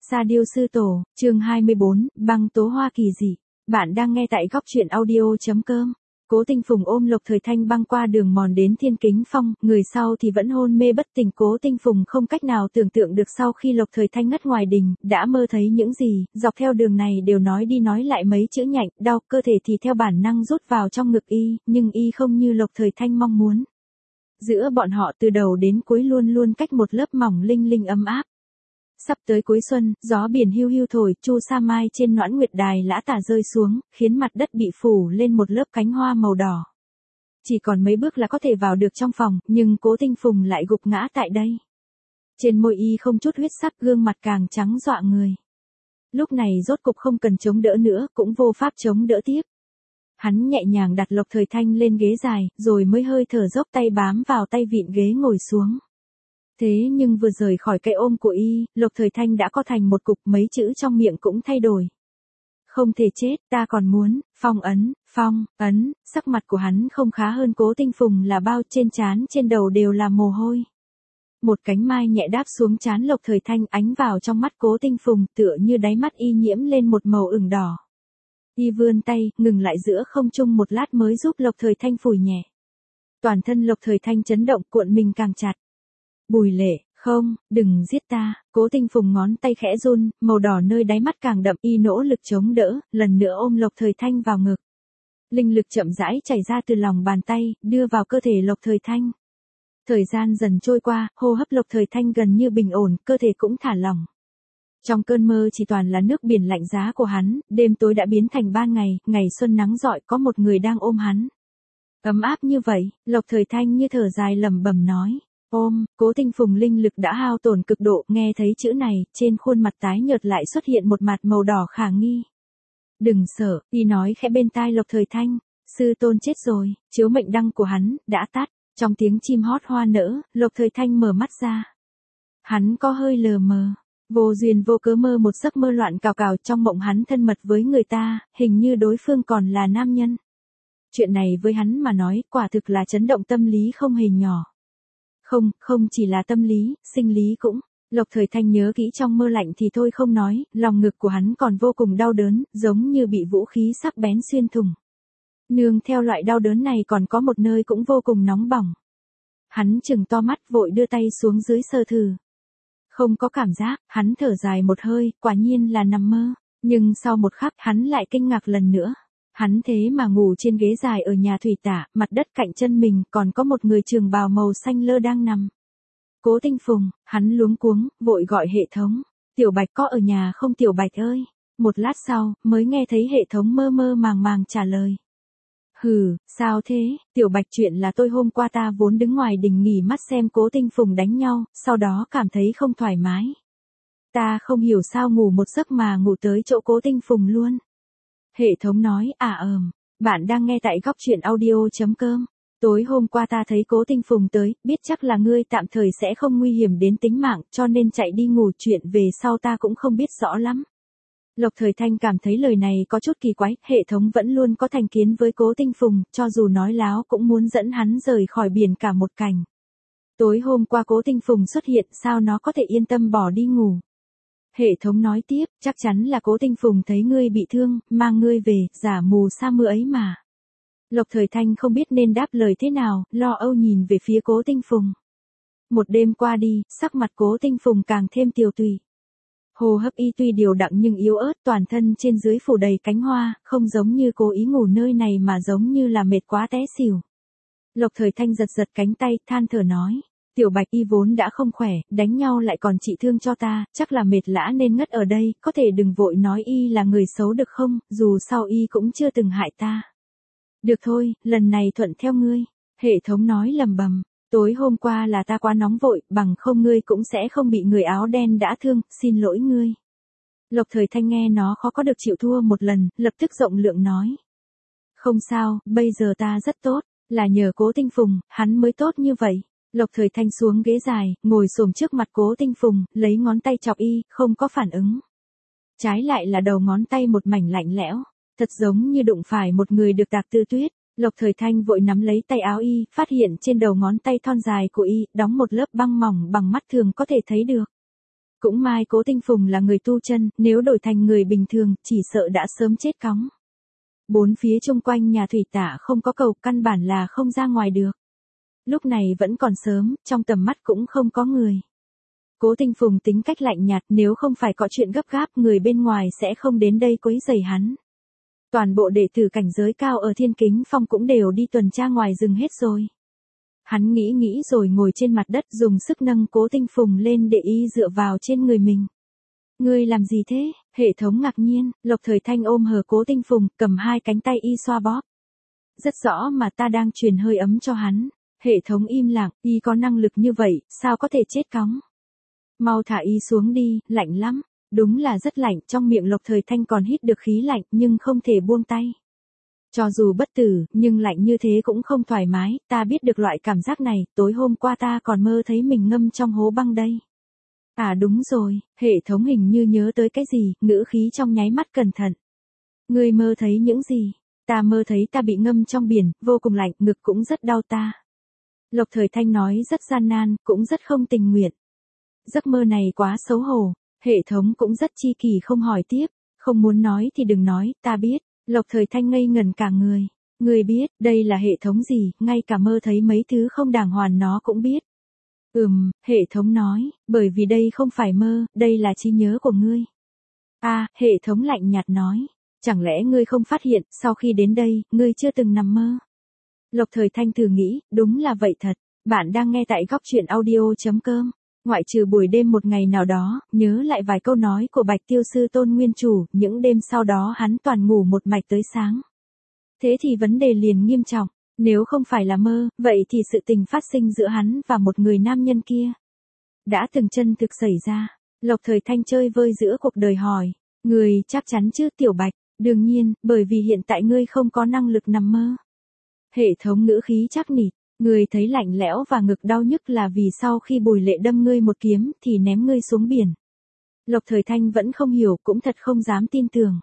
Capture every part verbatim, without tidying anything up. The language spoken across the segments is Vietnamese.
Sa Diêu Sư Tổ, chương hai mươi bốn, băng tố hoa kỳ dị. Bạn đang nghe tại góc truyện audio.com. Cố Tinh Phùng ôm Lộc Thời Thanh băng qua đường mòn đến Thiên Kính Phong, người sau thì vẫn hôn mê bất tỉnh. Cố Tinh Phùng không cách nào tưởng tượng được sau khi Lộc Thời Thanh ngất ngoài đình, đã mơ thấy những gì, dọc theo đường này đều nói đi nói lại mấy chữ nhạnh, đau, cơ thể thì theo bản năng rút vào trong ngực y, nhưng y không như Lộc Thời Thanh mong muốn. Giữa bọn họ từ đầu đến cuối luôn luôn cách một lớp mỏng linh linh ấm áp. Sắp tới cuối xuân, gió biển hiu hiu thổi, chu sa mai trên Noãn Nguyệt Đài lã tả rơi xuống, khiến mặt đất bị phủ lên một lớp cánh hoa màu đỏ. Chỉ còn mấy bước là có thể vào được trong phòng, nhưng Cố Tinh Phùng lại gục ngã tại đây. Trên môi y không chút huyết sắc, gương mặt càng trắng dọa người. Lúc này rốt cục không cần chống đỡ nữa, cũng vô pháp chống đỡ tiếp. Hắn nhẹ nhàng đặt Lộc Thời Thanh lên ghế dài, rồi mới hơi thở dốc tay bám vào tay vịn ghế ngồi xuống. Thế nhưng vừa rời khỏi cái ôm của y, Lộc Thời Thanh đã co thành một cục, mấy chữ trong miệng cũng thay đổi. Không thể chết, ta còn muốn, phong ấn, phong, ấn, sắc mặt của hắn không khá hơn Cố Tinh Phùng là bao, trên trán trên đầu đều là mồ hôi. Một cánh mai nhẹ đáp xuống trán Lộc Thời Thanh, ánh vào trong mắt Cố Tinh Phùng, tựa như đáy mắt y nhiễm lên một màu ửng đỏ. Y vươn tay, ngừng lại giữa không trung một lát mới giúp Lộc Thời Thanh phủi nhẹ. Toàn thân Lộc Thời Thanh chấn động, cuộn mình càng chặt. Bùi Lệ, không, đừng giết ta. Cố Tinh Phùng ngón tay khẽ run, màu đỏ nơi đáy mắt càng đậm, y nỗ lực chống đỡ, lần nữa ôm Lộc Thời Thanh vào ngực. Linh lực chậm rãi chảy ra từ lòng bàn tay, đưa vào cơ thể Lộc Thời Thanh. Thời gian dần trôi qua, hô hấp Lộc Thời Thanh gần như bình ổn, cơ thể cũng thả lỏng. Trong cơn mơ chỉ toàn là nước biển lạnh giá của hắn, đêm tối đã biến thành ban ngày, ngày xuân nắng rọi, có một người đang ôm hắn. Ấm áp như vậy, Lộc Thời Thanh như thở dài lẩm bẩm nói. Ôm, Cố Tinh Phùng linh lực đã hao tổn cực độ, nghe thấy chữ này, trên khuôn mặt tái nhợt lại xuất hiện một mặt màu đỏ khả nghi. Đừng sợ, y nói khẽ bên tai Lộc Thời Thanh, sư tôn chết rồi, chiếu mệnh đăng của hắn, đã tắt. Trong tiếng chim hót hoa nở, Lộc Thời Thanh mở mắt ra. Hắn có hơi lờ mờ, vô duyên vô cớ mơ một giấc mơ loạn cào cào, trong mộng hắn thân mật với người ta, hình như đối phương còn là nam nhân. Chuyện này với hắn mà nói, quả thực là chấn động tâm lý không hề nhỏ. Không, không chỉ là tâm lý, sinh lý cũng. Lộc Thời Thanh nhớ kỹ trong mơ lạnh thì thôi không nói, lòng ngực của hắn còn vô cùng đau đớn, giống như bị vũ khí sắc bén xuyên thủng. Nương theo loại đau đớn này còn có một nơi cũng vô cùng nóng bỏng. Hắn chừng to mắt, vội đưa tay xuống dưới sơ thử. Không có cảm giác, hắn thở dài một hơi, quả nhiên là nằm mơ. Nhưng sau một khắc hắn lại kinh ngạc lần nữa. Hắn thế mà ngủ trên ghế dài ở nhà thủy tả, mặt đất cạnh chân mình còn có một người trường bào màu xanh lơ đang nằm. Cố Tinh Phùng, hắn luống cuống, vội gọi hệ thống. Tiểu Bạch có ở nhà không Tiểu Bạch ơi? Một lát sau, mới nghe thấy hệ thống mơ mơ màng màng trả lời. Hừ, sao thế? Tiểu Bạch, chuyện là tôi hôm qua ta vốn đứng ngoài đình nghỉ mắt xem Cố Tinh Phùng đánh nhau, sau đó cảm thấy không thoải mái. Ta không hiểu sao ngủ một giấc mà ngủ tới chỗ Cố Tinh Phùng luôn. Hệ thống nói, à ờm, bạn đang nghe tại góc truyện audio.com. Tối hôm qua ta thấy Cố Tinh Phùng tới, biết chắc là ngươi tạm thời sẽ không nguy hiểm đến tính mạng, cho nên chạy đi ngủ, chuyện về sau ta cũng không biết rõ lắm. Lộc Thời Thanh cảm thấy lời này có chút kỳ quái, hệ thống vẫn luôn có thành kiến với Cố Tinh Phùng, cho dù nói láo cũng muốn dẫn hắn rời khỏi biển cả một cảnh. Tối hôm qua Cố Tinh Phùng xuất hiện, sao nó có thể yên tâm bỏ đi ngủ. Hệ thống nói tiếp, chắc chắn là Cố Tinh Phùng thấy ngươi bị thương, mang ngươi về, giả mù sa mưa ấy mà. Lộc Thời Thanh không biết nên đáp lời thế nào, lo âu nhìn về phía Cố Tinh Phùng. Một đêm qua đi, sắc mặt Cố Tinh Phùng càng thêm tiều tụy. Hô hấp y tuy điều đặn nhưng yếu ớt, toàn thân trên dưới phủ đầy cánh hoa, không giống như cố ý ngủ nơi này mà giống như là mệt quá té xỉu. Lộc Thời Thanh giật giật cánh tay, than thở nói. Tiểu Bạch y vốn đã không khỏe, đánh nhau lại còn trị thương cho ta, chắc là mệt lã nên ngất ở đây, có thể đừng vội nói y là người xấu được không, dù sau y cũng chưa từng hại ta. Được thôi, lần này thuận theo ngươi. Hệ thống nói lầm bầm, tối hôm qua là ta quá nóng vội, bằng không ngươi cũng sẽ không bị người áo đen đã thương, xin lỗi ngươi. Lộc Thời Thanh nghe nó khó có được chịu thua một lần, lập tức rộng lượng nói. Không sao, bây giờ ta rất tốt, là nhờ Cố Tinh Phùng, hắn mới tốt như vậy. Lộc Thời Thanh xuống ghế dài, ngồi xổm trước mặt Cố Tinh Phùng, lấy ngón tay chọc y, không có phản ứng. Trái lại là đầu ngón tay một mảnh lạnh lẽo, thật giống như đụng phải một người được tạc tư tuyết. Lộc Thời Thanh vội nắm lấy tay áo y, phát hiện trên đầu ngón tay thon dài của y, đóng một lớp băng mỏng bằng mắt thường có thể thấy được. Cũng may Cố Tinh Phùng là người tu chân, nếu đổi thành người bình thường, chỉ sợ đã sớm chết cóng. Bốn phía chung quanh nhà thủy tạ không có cầu, căn bản là không ra ngoài được. Lúc này vẫn còn sớm, trong tầm mắt cũng không có người. Cố Tinh Phùng tính cách lạnh nhạt, nếu không phải có chuyện gấp gáp, người bên ngoài sẽ không đến đây quấy rầy hắn. Toàn bộ đệ tử cảnh giới cao ở Thiên Kính Phong cũng đều đi tuần tra ngoài rừng hết rồi. Hắn nghĩ nghĩ rồi ngồi trên mặt đất dùng sức nâng Cố Tinh Phùng lên để y dựa vào trên người mình. Ngươi làm gì thế? Hệ thống ngạc nhiên, Lộc Thời Thanh ôm hờ Cố Tinh Phùng, cầm hai cánh tay y xoa bóp. Rất rõ mà ta đang truyền hơi ấm cho hắn. Hệ thống im lặng, y có năng lực như vậy, sao có thể chết cóng? Mau thả y xuống đi, lạnh lắm. Đúng là rất lạnh, trong miệng Lộc Thời Thanh còn hít được khí lạnh, nhưng không thể buông tay. Cho dù bất tử, nhưng lạnh như thế cũng không thoải mái, ta biết được loại cảm giác này, tối hôm qua ta còn mơ thấy mình ngâm trong hố băng đây. À đúng rồi, hệ thống hình như nhớ tới cái gì, ngữ khí trong nháy mắt cẩn thận. Ngươi mơ thấy những gì? Ta mơ thấy ta bị ngâm trong biển, vô cùng lạnh, ngực cũng rất đau ta. Lộc Thời Thanh nói rất gian nan, cũng rất không tình nguyện. Giấc mơ này quá xấu hổ, hệ thống cũng rất chi kỳ không hỏi tiếp, không muốn nói thì đừng nói, ta biết. Lộc Thời Thanh ngây ngẩn cả người. Ngươi biết, đây là hệ thống gì, ngay cả mơ thấy mấy thứ không đàng hoàng nó cũng biết. Ừm, hệ thống nói, bởi vì đây không phải mơ, đây là trí nhớ của ngươi. À, hệ thống lạnh nhạt nói, chẳng lẽ ngươi không phát hiện, sau khi đến đây, ngươi chưa từng nằm mơ. Lộc Thời Thanh thử nghĩ, đúng là vậy thật, bạn đang nghe tại góc truyện audio.com. Ngoại trừ buổi đêm một ngày nào đó, nhớ lại vài câu nói của Bạch Tiêu Sư Tôn Nguyên Chủ, những đêm sau đó hắn toàn ngủ một mạch tới sáng. Thế thì vấn đề liền nghiêm trọng, nếu không phải là mơ, vậy thì sự tình phát sinh giữa hắn và một người nam nhân kia đã từng chân thực xảy ra. Lộc Thời Thanh chơi vơi giữa cuộc đời hỏi, người chắc chắn chứ Tiểu Bạch, đương nhiên, bởi vì hiện tại ngươi không có năng lực nằm mơ. Hệ thống ngữ khí chắc nịch. Ngươi thấy lạnh lẽo và ngực đau nhức là vì sau khi Bùi Lệ đâm ngươi một kiếm thì ném ngươi xuống biển. Lộc Thời Thanh vẫn không hiểu, cũng thật không dám tin tưởng.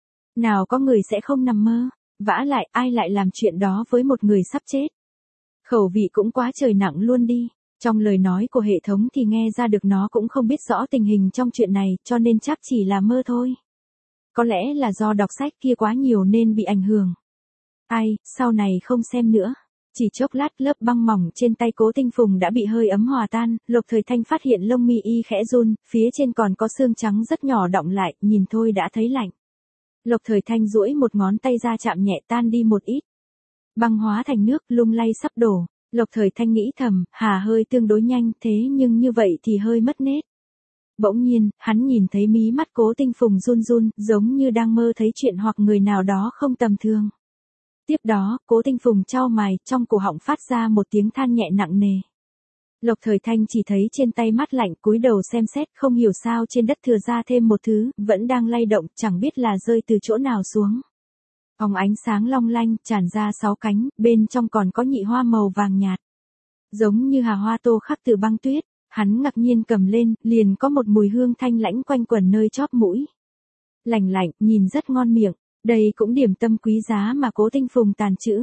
Nào có người sẽ không nằm mơ, vả lại ai lại làm chuyện đó với một người sắp chết. Khẩu vị cũng quá trời nặng luôn đi. Trong lời nói của hệ thống thì nghe ra được nó cũng không biết rõ tình hình trong chuyện này, cho nên chắc chỉ là mơ thôi. Có lẽ là do đọc sách kia quá nhiều nên bị ảnh hưởng. Ai, sau này không xem nữa. Chỉ chốc lát lớp băng mỏng trên tay Cố Tinh Phùng đã bị hơi ấm hòa tan, Lộc Thời Thanh phát hiện lông mi y khẽ run, phía trên còn có xương trắng rất nhỏ đọng lại, nhìn thôi đã thấy lạnh. Lộc Thời Thanh duỗi một ngón tay ra chạm nhẹ tan đi một ít. Băng hóa thành nước, lung lay sắp đổ. Lộc Thời Thanh nghĩ thầm, hà hơi tương đối nhanh, thế nhưng như vậy thì hơi mất nết. Bỗng nhiên, hắn nhìn thấy mí mắt Cố Tinh Phùng run run, giống như đang mơ thấy chuyện hoặc người nào đó không tầm thường. Tiếp đó, Cố Tinh Phùng chau mày, trong cổ họng phát ra một tiếng than nhẹ nặng nề. Lộc Thời Thanh chỉ thấy trên tay mát lạnh, cúi đầu xem xét, không hiểu sao trên đất thừa ra thêm một thứ, vẫn đang lay động, chẳng biết là rơi từ chỗ nào xuống. Óng ánh sáng long lanh, tràn ra sáu cánh, bên trong còn có nhị hoa màu vàng nhạt. Giống như hà hoa tô khắc từ băng tuyết, hắn ngạc nhiên cầm lên, liền có một mùi hương thanh lãnh quanh quẩn nơi chóp mũi. Lành lạnh, nhìn rất ngon miệng. Đây cũng điểm tâm quý giá mà Cố Tinh Phùng tàn trữ.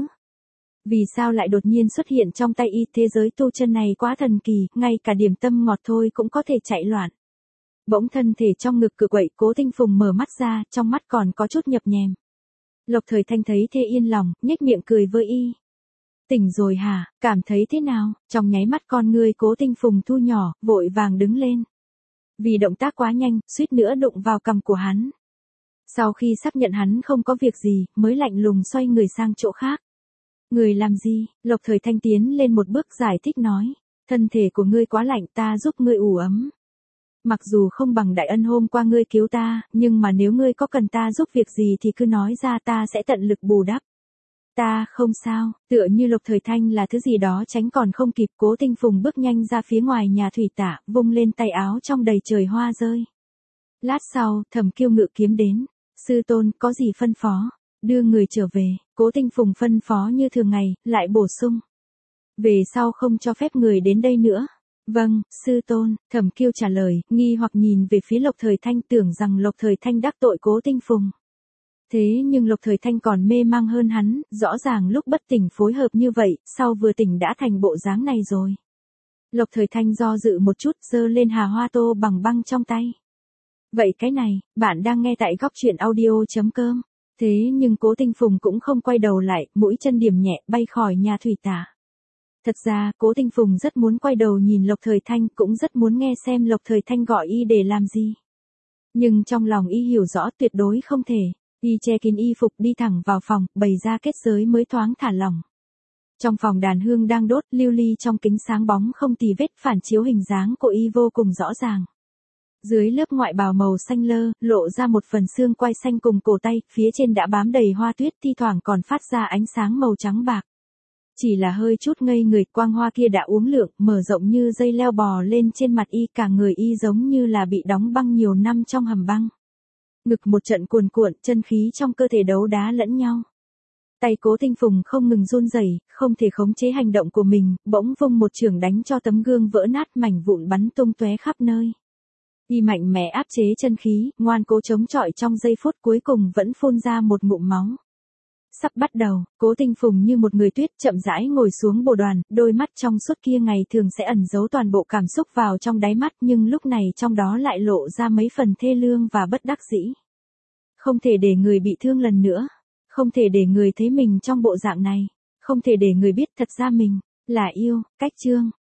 Vì sao lại đột nhiên xuất hiện trong tay y, thế giới tu chân này quá thần kỳ, ngay cả điểm tâm ngọt thôi cũng có thể chạy loạn. Bỗng thân thể trong ngực cự quậy, Cố Tinh Phùng mở mắt ra, trong mắt còn có chút nhập nhèm. Lộc Thời Thanh thấy thế yên lòng, nhếch miệng cười với y. Tỉnh rồi hả, cảm thấy thế nào? Trong nháy mắt con ngươi Cố Tinh Phùng thu nhỏ, vội vàng đứng lên. Vì động tác quá nhanh, suýt nữa đụng vào cằm của hắn. Sau khi xác nhận hắn không có việc gì, mới lạnh lùng xoay người sang chỗ khác. Người làm gì? Lộc Thời Thanh tiến lên một bước giải thích nói. Thân thể của ngươi quá lạnh, ta giúp ngươi ủ ấm. Mặc dù không bằng đại ân hôm qua ngươi cứu ta, nhưng mà nếu ngươi có cần ta giúp việc gì thì cứ nói ra, ta sẽ tận lực bù đắp. Ta không sao, tựa như Lộc Thời Thanh là thứ gì đó tránh còn không kịp. Cố Tinh Phùng bước nhanh ra phía ngoài nhà thủy tạ, vung lên tay áo trong đầy trời hoa rơi. Lát sau, Thẩm Kiêu ngự kiếm đến. Sư tôn, có gì phân phó? Đưa người trở về. Cố Tinh Phùng phân phó như thường ngày, lại bổ sung. Về sau không cho phép người đến đây nữa. Vâng, sư tôn, Thẩm Kiêu trả lời, nghi hoặc nhìn về phía Lộc Thời Thanh, tưởng rằng Lộc Thời Thanh đắc tội Cố Tinh Phùng. Thế nhưng Lộc Thời Thanh còn mê mang hơn hắn, rõ ràng lúc bất tỉnh phối hợp như vậy, sau vừa tỉnh đã thành bộ dáng này rồi. Lộc Thời Thanh do dự một chút, giơ lên hà hoa tô bằng băng trong tay. Vậy cái này, bạn đang nghe tại góc chuyện audio.com. Thế nhưng Cố Tinh Phùng cũng không quay đầu lại, mũi chân điểm nhẹ bay khỏi nhà thủy tả. Thật ra, Cố Tinh Phùng rất muốn quay đầu nhìn Lộc Thời Thanh, cũng rất muốn nghe xem Lộc Thời Thanh gọi y để làm gì. Nhưng trong lòng y hiểu rõ tuyệt đối không thể. Y che kín y phục đi thẳng vào phòng, bày ra kết giới mới thoáng thả lỏng. Trong phòng đàn hương đang đốt, lưu ly trong kính sáng bóng không tì vết, phản chiếu hình dáng của y vô cùng rõ ràng. Dưới lớp ngoại bào màu xanh lơ, lộ ra một phần xương quai xanh cùng cổ tay, phía trên đã bám đầy hoa tuyết, thi thoảng còn phát ra ánh sáng màu trắng bạc. Chỉ là hơi chút ngây người, quang hoa kia đã uốn lượn, mở rộng như dây leo bò lên trên mặt y, cả người y giống như là bị đóng băng nhiều năm trong hầm băng. Ngực một trận cuồn cuộn, chân khí trong cơ thể đấu đá lẫn nhau. Tay Cố Tinh Phùng không ngừng run rẩy, không thể khống chế hành động của mình, bỗng vung một chưởng đánh cho tấm gương vỡ nát, mảnh vụn bắn tung tóe khắp nơi. Y mạnh mẽ áp chế chân khí, ngoan cố chống chọi, trong giây phút cuối cùng vẫn phun ra một ngụm máu. Sắp bắt đầu, Cố Tinh Phùng như một người tuyết chậm rãi ngồi xuống bồ đoàn, đôi mắt trong suốt kia ngày thường sẽ ẩn giấu toàn bộ cảm xúc vào trong đáy mắt, nhưng lúc này trong đó lại lộ ra mấy phần thê lương và bất đắc dĩ. Không thể để người bị thương lần nữa, không thể để người thấy mình trong bộ dạng này, không thể để người biết thật ra mình là yêu. Cách chương